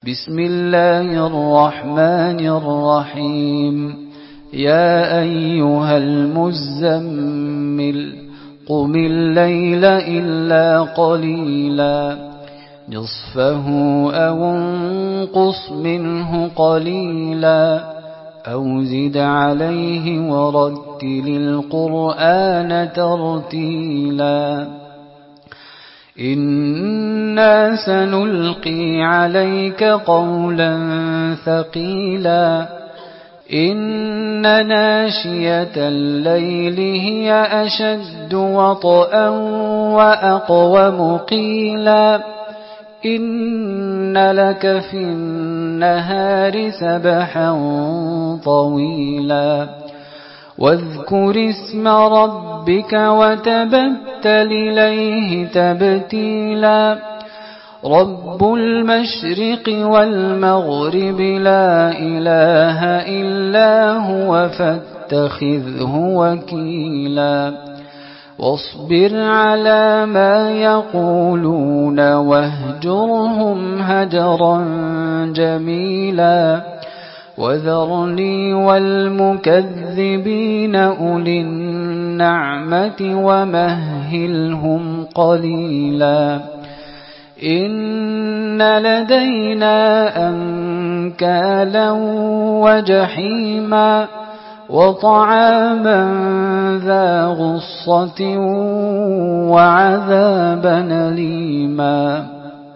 بسم الله الرحمن الرحيم يا أيها المزمل قم الليل إلا قليلا نصفه أو انقص منه قليلا أو زد عليه ورتل القرآن ترتيلا إنا سنلقي عليك قولا ثقيلا إن ناشية الليل هي أشد وطئا وأقوم قيلا إن لك في النهار سبحا طويلا واذكر اسم ربك وتبتل إليه تبتيلا رب المشرق والمغرب لا إله إلا هو فاتخذه وكيلا واصبر على ما يقولون واهجرهم هجرا جميلا وذرني والمكذبين أولي النعمة ومهلهم قليلا إن لدينا أنكالا وجحيما وطعاما ذا غصة وعذابا أليما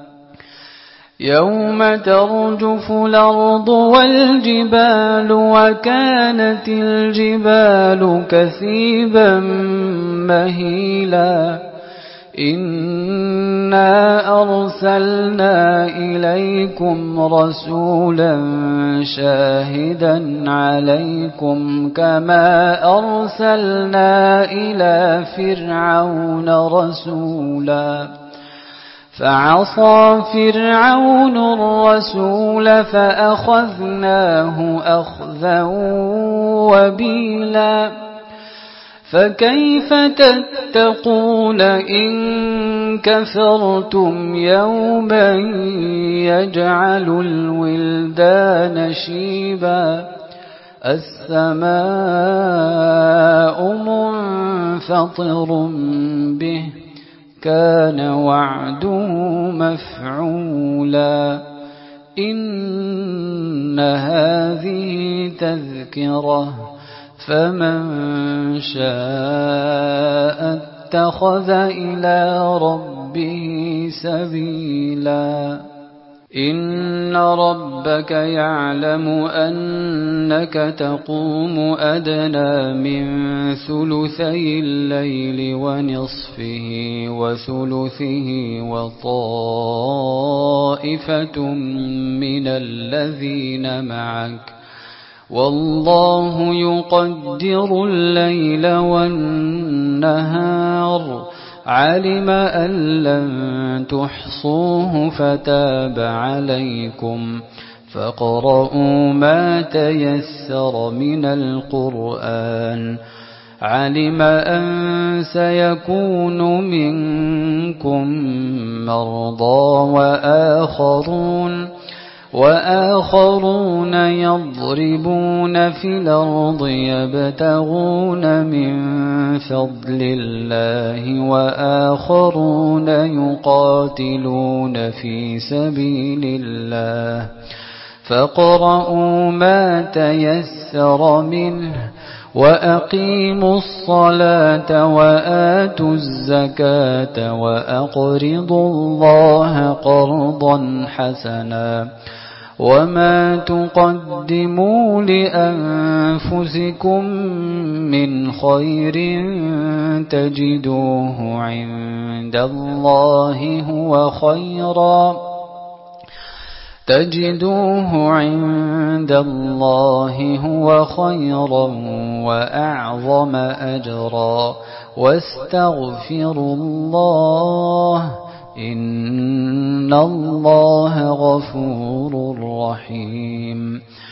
يوم ترجف الأرض والجبال وكانت الجبال كثيبا مهيلا إنا أرسلنا إليكم رسولا شاهدا عليكم كما أرسلنا إلى فرعون رسولا فعصى فرعون الرسول فأخذناه أخذا وبيلا فكيف تتقون إن كفرتم يوما يجعل الولدان شيبا السماء منفطر به كان وعده مفعولا إن هذه تذكرة فمن شاء اتخذ إلى ربه سبيلا إن ربك يعلم أنك تقوم أدنى من ثلثي الليل ونصفه وثلثه وطائفة من الذين معك والله يقدر الليل والنهار علم أن لن تحصوه فتاب عليكم فاقرؤوا ما تيسر من القرآن علم أن سيكون منكم مرضى وآخرون يضربون في الأرض يبتغون من فضل الله وآخرون يقاتلون في سبيل الله فاقرؤوا ما تيسر منه وأقيموا الصلاة وآتوا الزكاة وأقرضوا الله قرضا حسنا وما تقدموا لأنفسكم من خير تجدوه عند الله هو خيرا وأعظم أجرا واستغفروا الله إن الله غفور رحيم